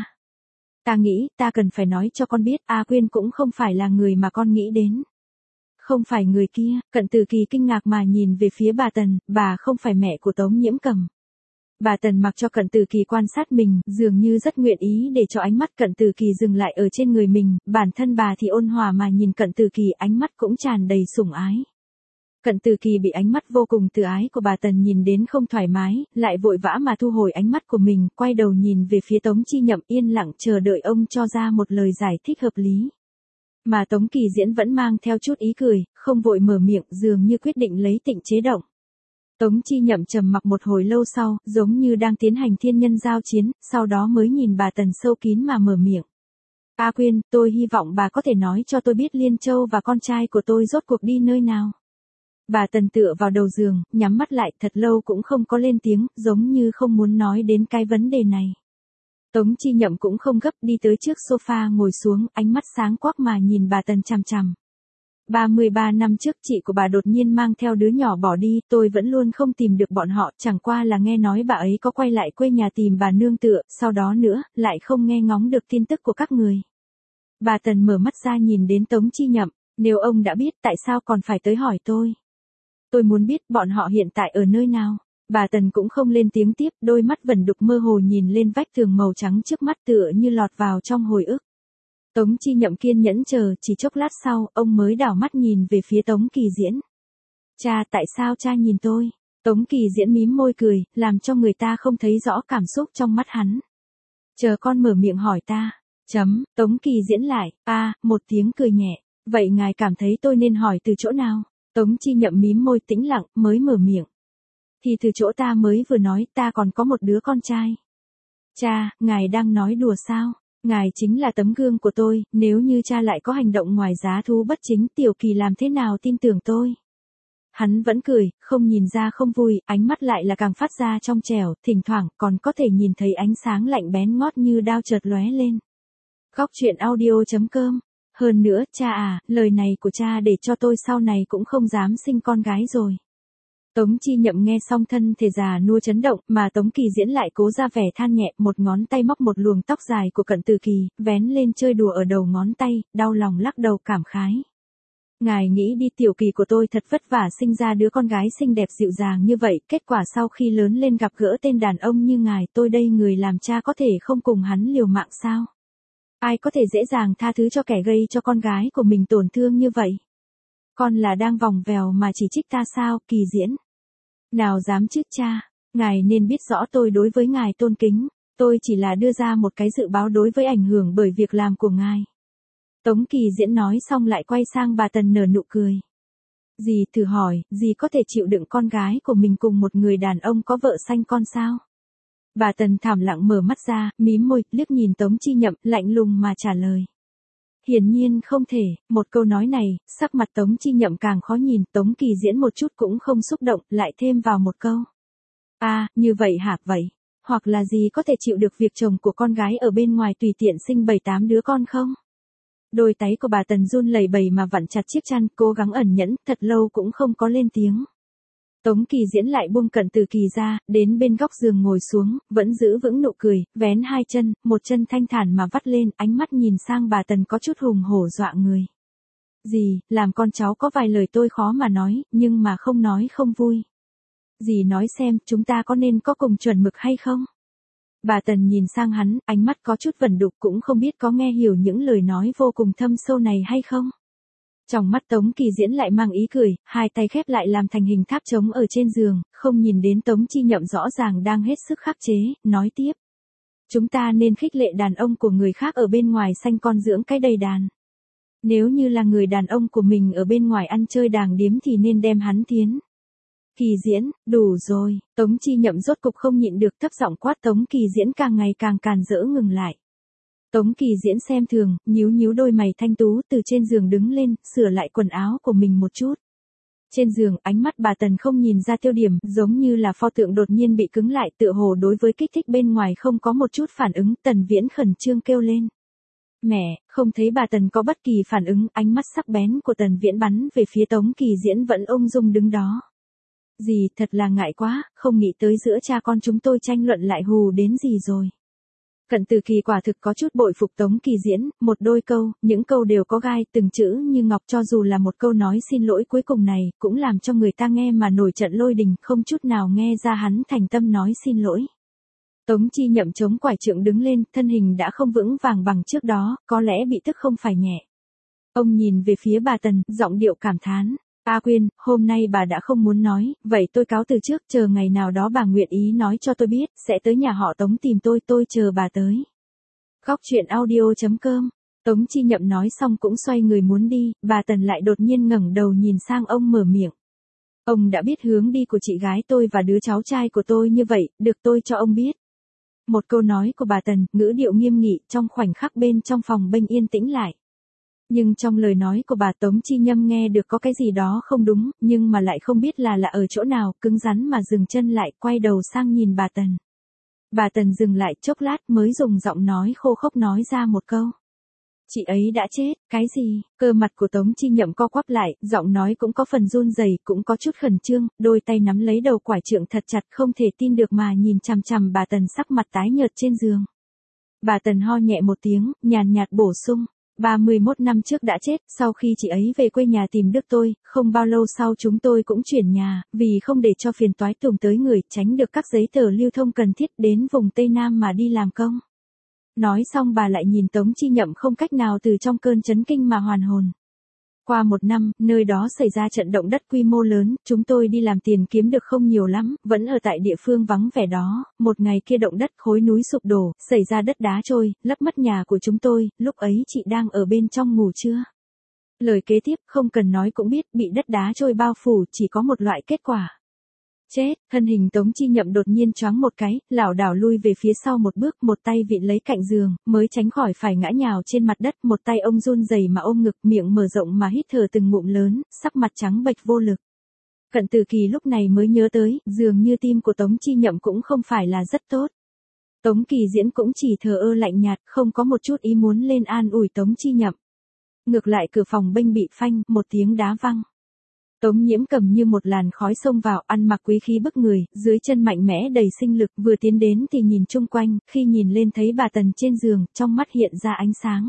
Ta nghĩ, ta cần phải nói cho con biết, A Quyên cũng không phải là người mà con nghĩ đến. Không phải người kia. Cận Từ Kỳ kinh ngạc mà nhìn về phía bà Tần, bà không phải mẹ của Tống Nhiễm Cầm. Bà Tần mặc cho Cận Từ Kỳ quan sát mình, dường như rất nguyện ý để cho ánh mắt Cận Từ Kỳ dừng lại ở trên người mình, bản thân bà thì ôn hòa mà nhìn Cận Từ Kỳ, ánh mắt cũng tràn đầy sủng ái. Cận Từ Kỳ bị ánh mắt vô cùng từ ái của bà Tần nhìn đến không thoải mái, lại vội vã mà thu hồi ánh mắt của mình, quay đầu nhìn về phía Tống Chi Nhậm, yên lặng chờ đợi ông cho ra một lời giải thích hợp lý. Mà Tống Kỳ Diễn vẫn mang theo chút ý cười, không vội mở miệng, dường như quyết định lấy tịnh chế động. Tống Chi Nhậm trầm mặc một hồi lâu sau, giống như đang tiến hành thiên nhân giao chiến, sau đó mới nhìn bà Tần sâu kín mà mở miệng. A Quyên, tôi hy vọng bà có thể nói cho tôi biết Liên Châu và con trai của tôi rốt cuộc đi nơi nào. Bà Tần tựa vào đầu giường, nhắm mắt lại, thật lâu cũng không có lên tiếng, giống như không muốn nói đến cái vấn đề này. Tống Chi Nhậm cũng không gấp, đi tới trước sofa ngồi xuống, ánh mắt sáng quắc mà nhìn bà Tần chằm chằm. ba mươi ba năm trước chị của bà đột nhiên mang theo đứa nhỏ bỏ đi, tôi vẫn luôn không tìm được bọn họ, chẳng qua là nghe nói bà ấy có quay lại quê nhà tìm bà nương tựa, sau đó nữa, lại không nghe ngóng được tin tức của các người. Bà Tần mở mắt ra nhìn đến Tống Chi Nhậm, nếu ông đã biết tại sao còn phải tới hỏi tôi. Tôi muốn biết bọn họ hiện tại ở nơi nào. Bà Tần cũng không lên tiếng tiếp, đôi mắt vẩn đục mơ hồ nhìn lên vách tường màu trắng trước mắt tựa như lọt vào trong hồi ức. Tống Chi Nhậm kiên nhẫn chờ, chỉ chốc lát sau, ông mới đảo mắt nhìn về phía Tống Kỳ Diễn. Cha, tại sao cha nhìn tôi? Tống Kỳ Diễn mím môi cười, làm cho người ta không thấy rõ cảm xúc trong mắt hắn. Chờ con mở miệng hỏi ta. Chấm, Tống Kỳ Diễn lại, a, à, một tiếng cười nhẹ. Vậy ngài cảm thấy tôi nên hỏi từ chỗ nào? Tống Chi Nhậm mím môi tĩnh lặng, mới mở miệng. Thì từ chỗ ta mới vừa nói, ta còn có một đứa con trai. Cha, ngài đang nói đùa sao? Ngài chính là tấm gương của tôi, nếu như cha lại có hành động ngoài giá thú bất chính, Tiểu Kỳ làm thế nào tin tưởng tôi? Hắn vẫn cười, không nhìn ra không vui, ánh mắt lại là càng phát ra trong trẻo, thỉnh thoảng còn có thể nhìn thấy ánh sáng lạnh bén ngót như đao chợt lóe lên. Góc truyện audio chấm com. Hơn nữa, cha à, lời này của cha để cho tôi sau này cũng không dám sinh con gái rồi. Tống Chi Nhậm nghe xong thân thể già nua chấn động, mà Tống Kỳ Diễn lại cố ra vẻ than nhẹ, một ngón tay móc một luồng tóc dài của Cận Từ Kỳ, vén lên chơi đùa ở đầu ngón tay, đau lòng lắc đầu cảm khái. Ngài nghĩ đi, Tiểu Kỳ của tôi thật vất vả sinh ra đứa con gái xinh đẹp dịu dàng như vậy, kết quả sau khi lớn lên gặp gỡ tên đàn ông như ngài, tôi đây người làm cha có thể không cùng hắn liều mạng sao? Ai có thể dễ dàng tha thứ cho kẻ gây cho con gái của mình tổn thương như vậy? Con là đang vòng vèo mà chỉ trích ta sao, Kỳ Diễn? Nào dám chứ cha, ngài nên biết rõ tôi đối với ngài tôn kính, tôi chỉ là đưa ra một cái dự báo đối với ảnh hưởng bởi việc làm của ngài. Tống Kỳ Diễn nói xong lại quay sang bà Tần nở nụ cười. Dì thử hỏi, dì có thể chịu đựng con gái của mình cùng một người đàn ông có vợ sanh con sao? Bà Tần thảm lặng mở mắt ra, mím môi, liếc nhìn Tống Chi Nhậm, lạnh lùng mà trả lời. Hiển nhiên không thể, một câu nói này, sắc mặt Tống Chi Nhậm càng khó nhìn, Tống Kỳ Diễn một chút cũng không xúc động, lại thêm vào một câu. A, à, như vậy hả vậy? Hoặc là gì có thể chịu được việc chồng của con gái ở bên ngoài tùy tiện sinh bảy tám đứa con không? Đôi tay của bà Tần run lẩy bẩy mà vặn chặt chiếc chăn, cố gắng ẩn nhẫn, thật lâu cũng không có lên tiếng. Tống Kỳ Diễn lại buông Cận Từ Kỳ ra, đến bên góc giường ngồi xuống, vẫn giữ vững nụ cười, vén hai chân, một chân thanh thản mà vắt lên, ánh mắt nhìn sang bà Tần có chút hùng hổ dọa người. Dì, làm con cháu có vài lời tôi khó mà nói, nhưng mà không nói không vui. Dì nói xem, chúng ta có nên có cùng chuẩn mực hay không? Bà Tần nhìn sang hắn, ánh mắt có chút vẩn đục, cũng không biết có nghe hiểu những lời nói vô cùng thâm sâu này hay không? Trong mắt Tống Kỳ Diễn lại mang ý cười, hai tay khép lại làm thành hình tháp trống ở trên giường, không nhìn đến Tống Chi Nhậm rõ ràng đang hết sức khắc chế, nói tiếp. Chúng ta nên khích lệ đàn ông của người khác ở bên ngoài sanh con dưỡng cái đầy đàn. Nếu như là người đàn ông của mình ở bên ngoài ăn chơi đàng điếm thì nên đem hắn tiến. Kỳ Diễn, đủ rồi, Tống Chi Nhậm rốt cục không nhịn được thấp giọng quát Tống Kỳ Diễn càng ngày càng càn rỡ ngừng lại. Tống Kỳ Diễn xem thường, nhíu nhíu đôi mày thanh tú từ trên giường đứng lên, sửa lại quần áo của mình một chút. Trên giường, ánh mắt bà Tần không nhìn ra tiêu điểm, giống như là pho tượng đột nhiên bị cứng lại, tựa hồ đối với kích thích bên ngoài không có một chút phản ứng, Tần Viễn khẩn trương kêu lên. Mẹ, không thấy bà Tần có bất kỳ phản ứng, ánh mắt sắc bén của Tần Viễn bắn về phía Tống Kỳ Diễn vẫn ung dung đứng đó. Dì, thật là ngại quá, không nghĩ tới giữa cha con chúng tôi tranh luận lại hù đến gì rồi. Cận Từ Kỳ quả thực có chút bội phục Tống Kỳ Diễn, một đôi câu, những câu đều có gai, từng chữ như ngọc, cho dù là một câu nói xin lỗi cuối cùng này, cũng làm cho người ta nghe mà nổi trận lôi đình, không chút nào nghe ra hắn thành tâm nói xin lỗi. Tống Chi Nhậm chống quải trượng đứng lên, thân hình đã không vững vàng bằng trước đó, có lẽ bị tức không phải nhẹ. Ông nhìn về phía bà Tần, giọng điệu cảm thán. A Quyên, hôm nay bà đã không muốn nói, vậy tôi cáo từ trước, chờ ngày nào đó bà nguyện ý nói cho tôi biết, sẽ tới nhà họ Tống tìm tôi, tôi chờ bà tới. Khóc chuyện audio chấm com. Tống Chi Nhậm nói xong cũng xoay người muốn đi, bà Tần lại đột nhiên ngẩng đầu nhìn sang ông mở miệng. Ông đã biết hướng đi của chị gái tôi và đứa cháu trai của tôi như vậy, được tôi cho ông biết. Một câu nói của bà Tần, ngữ điệu nghiêm nghị, trong khoảnh khắc bên trong phòng bênh yên tĩnh lại. Nhưng trong lời nói của bà Tống Chi Nhâm nghe được có cái gì đó không đúng, nhưng mà lại không biết là là ở chỗ nào, cứng rắn mà dừng chân lại, quay đầu sang nhìn bà Tần. Bà Tần dừng lại chốc lát mới dùng giọng nói khô khốc nói ra một câu. Chị ấy đã chết, cái gì? Cơ mặt của Tống Chi Nhậm co quắp lại, giọng nói cũng có phần run rẩy, cũng có chút khẩn trương, đôi tay nắm lấy đầu quải trượng thật chặt, không thể tin được mà nhìn chằm chằm bà Tần sắc mặt tái nhợt trên giường. Bà Tần ho nhẹ một tiếng, nhàn nhạt bổ sung. ba mươi mốt năm trước đã chết, sau khi chị ấy về quê nhà tìm Đức tôi, không bao lâu sau chúng tôi cũng chuyển nhà, vì không để cho phiền toái tùng tới người, tránh được các giấy tờ lưu thông cần thiết đến vùng Tây Nam mà đi làm công. Nói xong bà lại nhìn Tống Chi Nhậm không cách nào từ trong cơn chấn kinh mà hoàn hồn. Qua một năm, nơi đó xảy ra trận động đất quy mô lớn, chúng tôi đi làm tiền kiếm được không nhiều lắm, vẫn ở tại địa phương vắng vẻ đó, một ngày kia động đất khối núi sụp đổ, xảy ra đất đá trôi, lấp mất nhà của chúng tôi, lúc ấy chị đang ở bên trong ngủ chưa? Lời kế tiếp không cần nói cũng biết, bị đất đá trôi bao phủ chỉ có một loại kết quả. Chết, thân hình Tống Chi Nhậm đột nhiên choáng một cái, lảo đảo lui về phía sau một bước, một tay vịn lấy cạnh giường, mới tránh khỏi phải ngã nhào trên mặt đất, một tay ông run rẩy mà ôm ngực, miệng mở rộng mà hít thở từng ngụm lớn, sắc mặt trắng bệch vô lực. Cận Từ Kỳ lúc này mới nhớ tới, dường như tim của Tống Chi Nhậm cũng không phải là rất tốt. Tống Kỳ Diễn cũng chỉ thờ ơ lạnh nhạt, không có một chút ý muốn lên an ủi Tống Chi Nhậm. Ngược lại cửa phòng bênh bị phanh, một tiếng đá văng. Tống Nhiễm Cầm như một làn khói xông vào, ăn mặc quý khí bức người, dưới chân mạnh mẽ đầy sinh lực, vừa tiến đến thì nhìn chung quanh, khi nhìn lên thấy bà Tần trên giường, trong mắt hiện ra ánh sáng.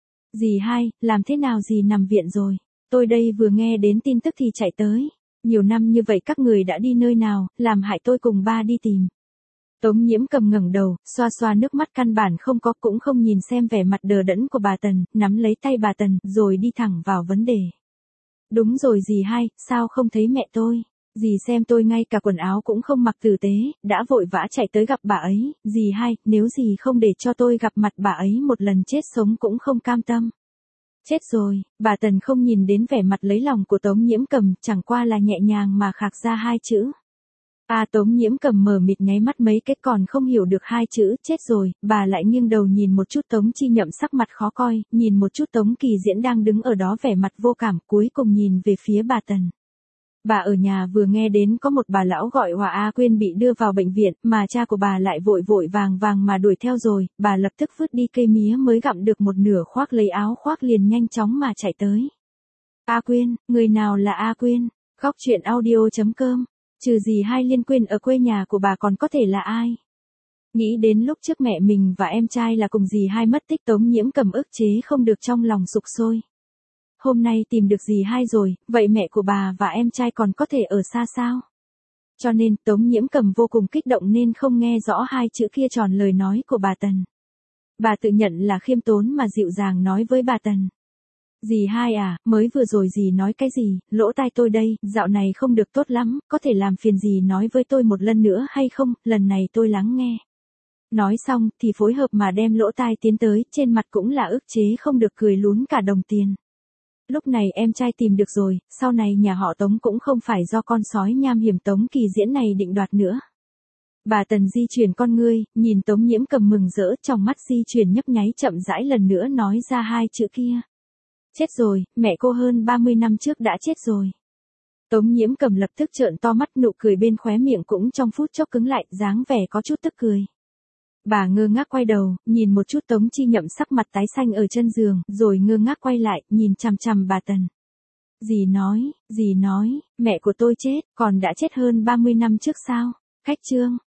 Dì hai, làm thế nào dì nằm viện rồi? Tôi đây vừa nghe đến tin tức thì chạy tới. Nhiều năm như vậy các người đã đi nơi nào, làm hại tôi cùng ba đi tìm. Tống Nhiễm Cầm ngẩng đầu, xoa xoa nước mắt căn bản không có, cũng không nhìn xem vẻ mặt đờ đẫn của bà Tần, nắm lấy tay bà Tần, rồi đi thẳng vào vấn đề. Đúng rồi dì hai, sao không thấy mẹ tôi? Dì xem tôi ngay cả quần áo cũng không mặc tử tế, đã vội vã chạy tới gặp bà ấy, dì hai, nếu dì không để cho tôi gặp mặt bà ấy một lần chết sống cũng không cam tâm. Chết rồi, bà Tần không nhìn đến vẻ mặt lấy lòng của Tống Nhiễm Cầm, chẳng qua là nhẹ nhàng mà khạc ra hai chữ. À Tống Nhiễm Cầm mờ mịt nháy mắt mấy cái còn không hiểu được hai chữ, chết rồi, bà lại nghiêng đầu nhìn một chút Tống Chi Nhậm sắc mặt khó coi, nhìn một chút Tống Kỳ Diễn đang đứng ở đó vẻ mặt vô cảm, cuối cùng nhìn về phía bà Tần. Bà ở nhà vừa nghe đến có một bà lão gọi Hòa A Quyên bị đưa vào bệnh viện, mà cha của bà lại vội vội vàng vàng mà đuổi theo rồi, bà lập tức vứt đi cây mía mới gặm được một nửa khoác lấy áo khoác liền nhanh chóng mà chạy tới. A Quyên, người nào là A Quyên? Khóc chuyện audio chấm com. Trừ dì hai Liên Quyên ở quê nhà của bà còn có thể là ai? Nghĩ đến lúc trước mẹ mình và em trai là cùng dì hai mất tích, Tống Nhiễm Cầm ức chế không được trong lòng sục sôi. Hôm nay tìm được dì hai rồi, vậy mẹ của bà và em trai còn có thể ở xa sao? Cho nên Tống Nhiễm Cầm vô cùng kích động nên không nghe rõ hai chữ kia tròn lời nói của bà Tần. Bà tự nhận là khiêm tốn mà dịu dàng nói với bà Tần. Dì hai à, mới vừa rồi dì nói cái gì, lỗ tai tôi đây, dạo này không được tốt lắm, có thể làm phiền dì nói với tôi một lần nữa hay không, lần này tôi lắng nghe. Nói xong thì phối hợp mà đem lỗ tai tiến tới, trên mặt cũng là ức chế không được cười lún cả đồng tiền. Lúc này em trai tìm được rồi, sau này nhà họ Tống cũng không phải do con sói nham hiểm Tống Kỳ Diễn này định đoạt nữa. Bà Tần di chuyển con ngươi, nhìn Tống Nhiễm Cầm mừng rỡ, trong mắt di chuyển nhấp nháy, chậm rãi lần nữa nói ra hai chữ kia. Chết rồi, mẹ cô hơn ba mươi năm trước đã chết rồi. Tống Nhiễm Cầm lập tức trợn to mắt, nụ cười bên khóe miệng cũng trong phút chốc cứng lại, dáng vẻ có chút tức cười. Bà ngơ ngác quay đầu, nhìn một chút Tống Chi Nhậm sắc mặt tái xanh ở chân giường, rồi ngơ ngác quay lại, nhìn chằm chằm bà Tần. Dì nói, dì nói, mẹ của tôi chết, còn đã chết hơn ba mươi năm trước sao? Khách trương,